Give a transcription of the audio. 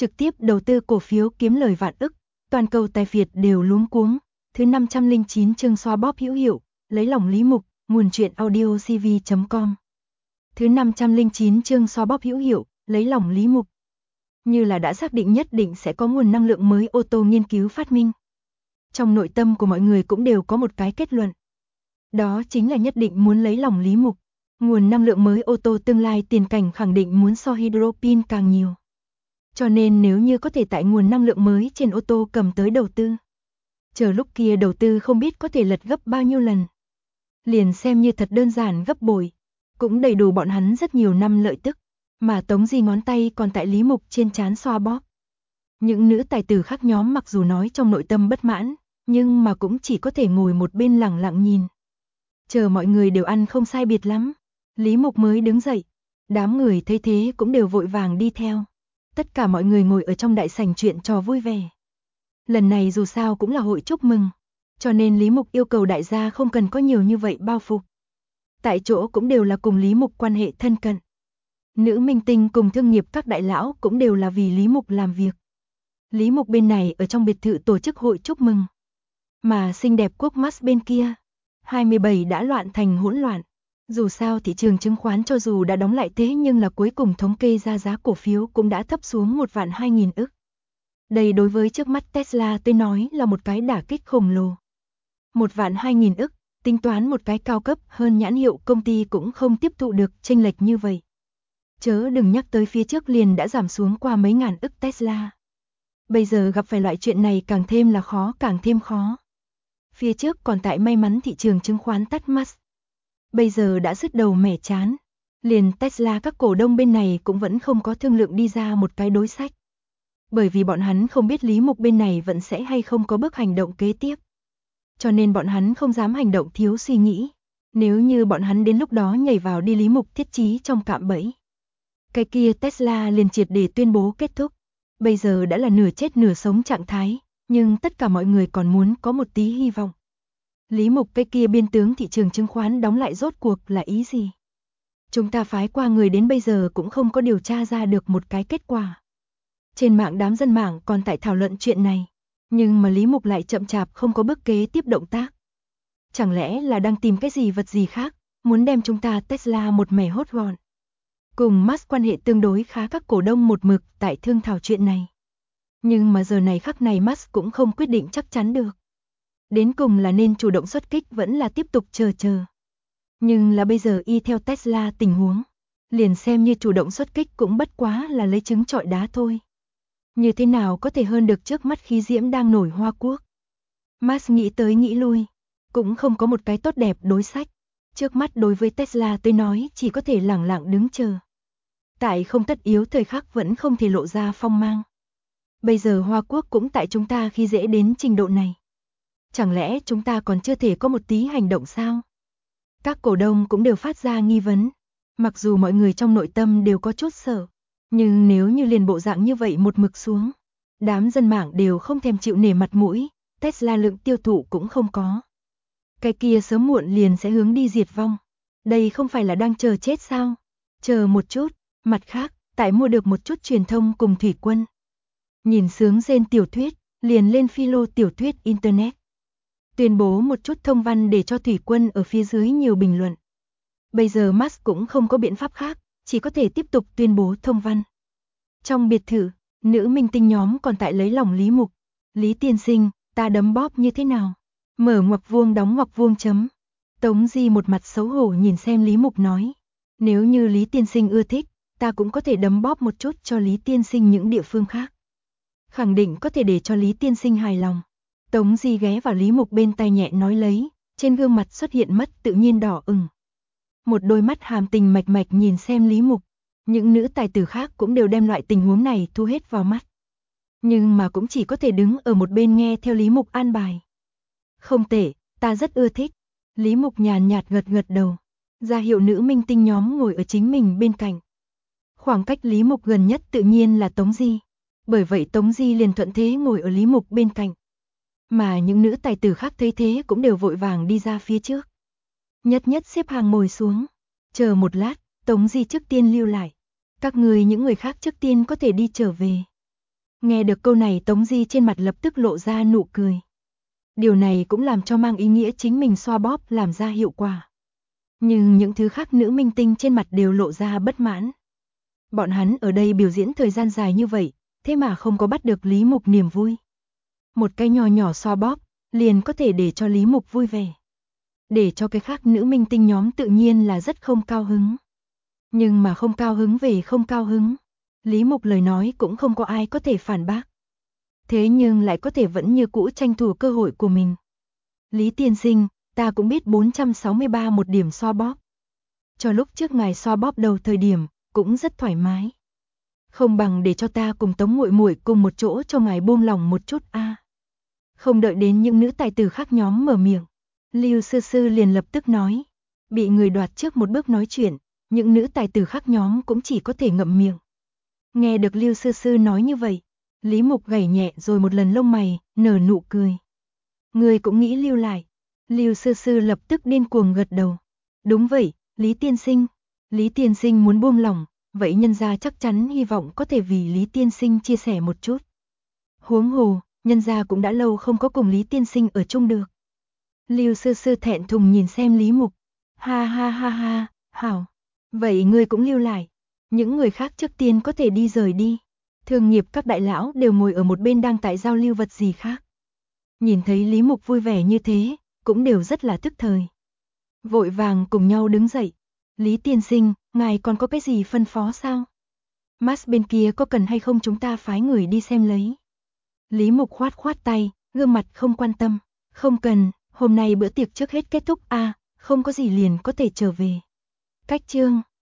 trực tiếp đầu tư cổ phiếu kiếm lời vạn ức, toàn cầu tài phiệt đều luống cuống. Thứ 509 chương xoa bóp hữu hiệu, lấy lòng Lý Mục, nguồn truyện audio cv.com. Thứ 509 chương xoa bóp hữu hiệu, lấy lòng Lý Mục. Như là đã xác định nhất định sẽ có nguồn năng lượng mới ô tô nghiên cứu phát minh. Trong nội tâm của mọi người cũng đều có một cái kết luận. Đó chính là nhất định muốn lấy lòng Lý Mục. Nguồn năng lượng mới ô tô tương lai tiền cảnh khẳng định muốn so hydro pin càng nhiều. Cho nên nếu như có thể tại nguồn năng lượng mới trên ô tô cầm tới đầu tư. Chờ lúc kia đầu tư không biết có thể lật gấp bao nhiêu lần. Liền xem như thật đơn giản gấp bội. Cũng đầy đủ bọn hắn rất nhiều năm lợi tức. Mà Tống Di ngón tay còn tại Lý Mục trên trán xoa bóp. Những nữ tài tử khác nhóm mặc dù nói trong nội tâm bất mãn, nhưng mà cũng chỉ có thể ngồi một bên lẳng lặng nhìn. Chờ mọi người đều ăn không sai biệt lắm, Lý Mục mới đứng dậy. Đám người thấy thế cũng đều vội vàng đi theo. Tất cả mọi người ngồi ở trong đại sảnh chuyện trò vui vẻ. Lần này dù sao cũng là hội chúc mừng, cho nên Lý Mục yêu cầu đại gia không cần có nhiều như vậy bao phục. Tại chỗ cũng đều là cùng Lý Mục quan hệ thân cận. Nữ minh tinh cùng thương nghiệp các đại lão cũng đều là vì Lý Mục làm việc. Lý Mục bên này ở trong biệt thự tổ chức hội chúc mừng. Mà xinh đẹp quốc Max bên kia, 27 đã loạn thành hỗn loạn. Dù sao thị trường chứng khoán cho dù đã đóng lại thế nhưng là cuối cùng thống kê ra giá cổ phiếu cũng đã thấp xuống 1.200.000 ức. Đây đối với trước mắt Tesla tôi nói là một cái đả kích khổng lồ. 1.200.000 ức, tính toán một cái cao cấp hơn nhãn hiệu công ty cũng không tiếp thụ được chênh lệch như vậy. Chớ đừng nhắc tới phía trước liền đã giảm xuống qua mấy ngàn ức Tesla. Bây giờ gặp phải loại chuyện này càng thêm là khó càng thêm khó. Phía trước còn tại may mắn thị trường chứng khoán tắt mắt. Bây giờ đã sứt đầu mẻ chán. Liền Tesla các cổ đông bên này cũng vẫn không có thương lượng đi ra một cái đối sách. Bởi vì bọn hắn không biết Lý Mục bên này vẫn sẽ hay không có bước hành động kế tiếp. Cho nên bọn hắn không dám hành động thiếu suy nghĩ. Nếu như bọn hắn đến lúc đó nhảy vào đi Lý Mục thiết trí trong cạm bẫy. Cái kia Tesla liền triệt để tuyên bố kết thúc. Bây giờ đã là nửa chết nửa sống trạng thái, nhưng tất cả mọi người còn muốn có một tí hy vọng. Lý Mục cái kia biên tướng thị trường chứng khoán đóng lại rốt cuộc là ý gì? Chúng ta phái qua người đến bây giờ cũng không có điều tra ra được một cái kết quả. Trên mạng đám dân mạng còn tại thảo luận chuyện này, nhưng mà Lý Mục lại chậm chạp không có bước kế tiếp động tác. Chẳng lẽ là đang tìm cái gì vật gì khác, muốn đem chúng ta Tesla một mẻ hốt gọn. Cùng Musk quan hệ tương đối khá các cổ đông một mực tại thương thảo chuyện này. Nhưng mà giờ này khắc này Musk cũng không quyết định chắc chắn được. Đến cùng là nên chủ động xuất kích vẫn là tiếp tục chờ. Nhưng là bây giờ y theo Tesla tình huống, liền xem như chủ động xuất kích cũng bất quá là lấy trứng trọi đá thôi. Như thế nào có thể hơn được trước mắt khí diễm đang nổi Hoa Quốc. Musk nghĩ tới nghĩ lui, cũng không có một cái tốt đẹp đối sách. Trước mắt đối với Tesla tôi nói chỉ có thể lẳng lặng đứng chờ. Tại không tất yếu thời khắc vẫn không thể lộ ra phong mang. Bây giờ Hoa Quốc cũng tại chúng ta khi dễ đến trình độ này. Chẳng lẽ chúng ta còn chưa thể có một tí hành động sao? Các cổ đông cũng đều phát ra nghi vấn. Mặc dù mọi người trong nội tâm đều có chút sợ. Nhưng nếu như liền bộ dạng như vậy một mực xuống. Đám dân mạng đều không thèm chịu nể mặt mũi. Tesla lượng tiêu thụ cũng không có. Cái kia sớm muộn liền sẽ hướng đi diệt vong. Đây không phải là đang chờ chết sao? Chờ một chút. Mặt khác, tại mua được một chút truyền thông cùng thủy quân. Nhìn sướng rên tiểu thuyết, liền lên philo tiểu thuyết Internet. Tuyên bố một chút thông văn để cho thủy quân ở phía dưới nhiều bình luận. Bây giờ Musk cũng không có biện pháp khác, chỉ có thể tiếp tục tuyên bố thông văn. Trong biệt thự, nữ minh tinh nhóm còn tại lấy lòng Lý Mục. Lý tiên sinh, ta đấm bóp như thế nào? Mở ngoặc vuông đóng ngoặc vuông chấm. Tống Di một mặt xấu hổ nhìn xem Lý Mục nói. Nếu như Lý tiên sinh ưa thích, ta cũng có thể đấm bóp một chút cho Lý tiên sinh những địa phương khác. Khẳng định có thể để cho Lý tiên sinh hài lòng. Tống Di ghé vào Lý Mục bên tai nhẹ nói lấy, trên gương mặt xuất hiện mất tự nhiên đỏ ửng. Một đôi mắt hàm tình mạch mạch nhìn xem Lý Mục. Những nữ tài tử khác cũng đều đem loại tình huống này thu hết vào mắt. Nhưng mà cũng chỉ có thể đứng ở một bên nghe theo Lý Mục an bài. Không tệ, ta rất ưa thích. Lý Mục nhàn nhạt gật gật đầu. Ra hiệu nữ minh tinh nhóm ngồi ở chính mình bên cạnh. Khoảng cách Lý Mục gần nhất tự nhiên là Tống Di. Bởi vậy Tống Di liền thuận thế ngồi ở Lý Mục bên cạnh. Mà những nữ tài tử khác thấy thế cũng đều vội vàng đi ra phía trước. Nhất nhất xếp hàng ngồi xuống. Chờ một lát, Tống Di trước tiên lưu lại. Các người những người khác trước tiên có thể đi trở về. Nghe được câu này Tống Di trên mặt lập tức lộ ra nụ cười. Điều này cũng làm cho mang ý nghĩa chính mình xoa bóp làm ra hiệu quả. Nhưng những thứ khác nữ minh tinh trên mặt đều lộ ra bất mãn. Bọn hắn ở đây biểu diễn thời gian dài như vậy, thế mà không có bắt được Lý Mục niềm vui. Một cái nhỏ nhỏ xoa bóp, liền có thể để cho Lý Mục vui vẻ. Để cho cái khác nữ minh tinh nhóm tự nhiên là rất không cao hứng. Nhưng mà không cao hứng về không cao hứng. Lý Mục lời nói cũng không có ai có thể phản bác. Thế nhưng lại có thể vẫn như cũ tranh thủ cơ hội của mình. Lý tiên sinh, ta cũng biết 463 một điểm xoa bóp. Cho lúc trước ngài xoa bóp đầu thời điểm, cũng rất thoải mái. Không bằng để cho ta cùng Tống muội muội cùng một chỗ cho ngài buông lòng một chút a. Không đợi đến những nữ tài tử khác nhóm mở miệng, Lưu Sư Sư liền lập tức nói. Bị người đoạt trước một bước nói chuyện, những nữ tài tử khác nhóm cũng chỉ có thể ngậm miệng. Nghe được Lưu Sư Sư nói như vậy, Lý Mục gảy nhẹ rồi một lần lông mày, nở nụ cười. Người cũng nghĩ lưu lại. Lưu Sư Sư lập tức điên cuồng gật đầu. Đúng vậy, Lý tiên sinh. Lý tiên sinh muốn buông lỏng, vậy nhân gia chắc chắn hy vọng có thể vì Lý tiên sinh chia sẻ một chút. Huống hồ, nhân gia cũng đã lâu không có cùng Lý tiên sinh ở chung được. Lưu Sư Sư thẹn thùng nhìn xem Lý Mục. Ha ha ha ha, hảo. Vậy ngươi cũng lưu lại. Những người khác trước tiên có thể đi rời đi. Thương nghiệp các đại lão đều ngồi ở một bên đang tại giao lưu vật gì khác. Nhìn thấy Lý Mục vui vẻ như thế, cũng đều rất là tức thời. Vội vàng cùng nhau đứng dậy. Lý tiên sinh, ngài còn có cái gì phân phó sao? Max bên kia có cần hay không chúng ta phái người đi xem lấy? Lý Mục khoát khoát tay, gương mặt không quan tâm. Không cần, hôm nay bữa tiệc trước hết kết thúc không có gì liền có thể trở về. Cách chương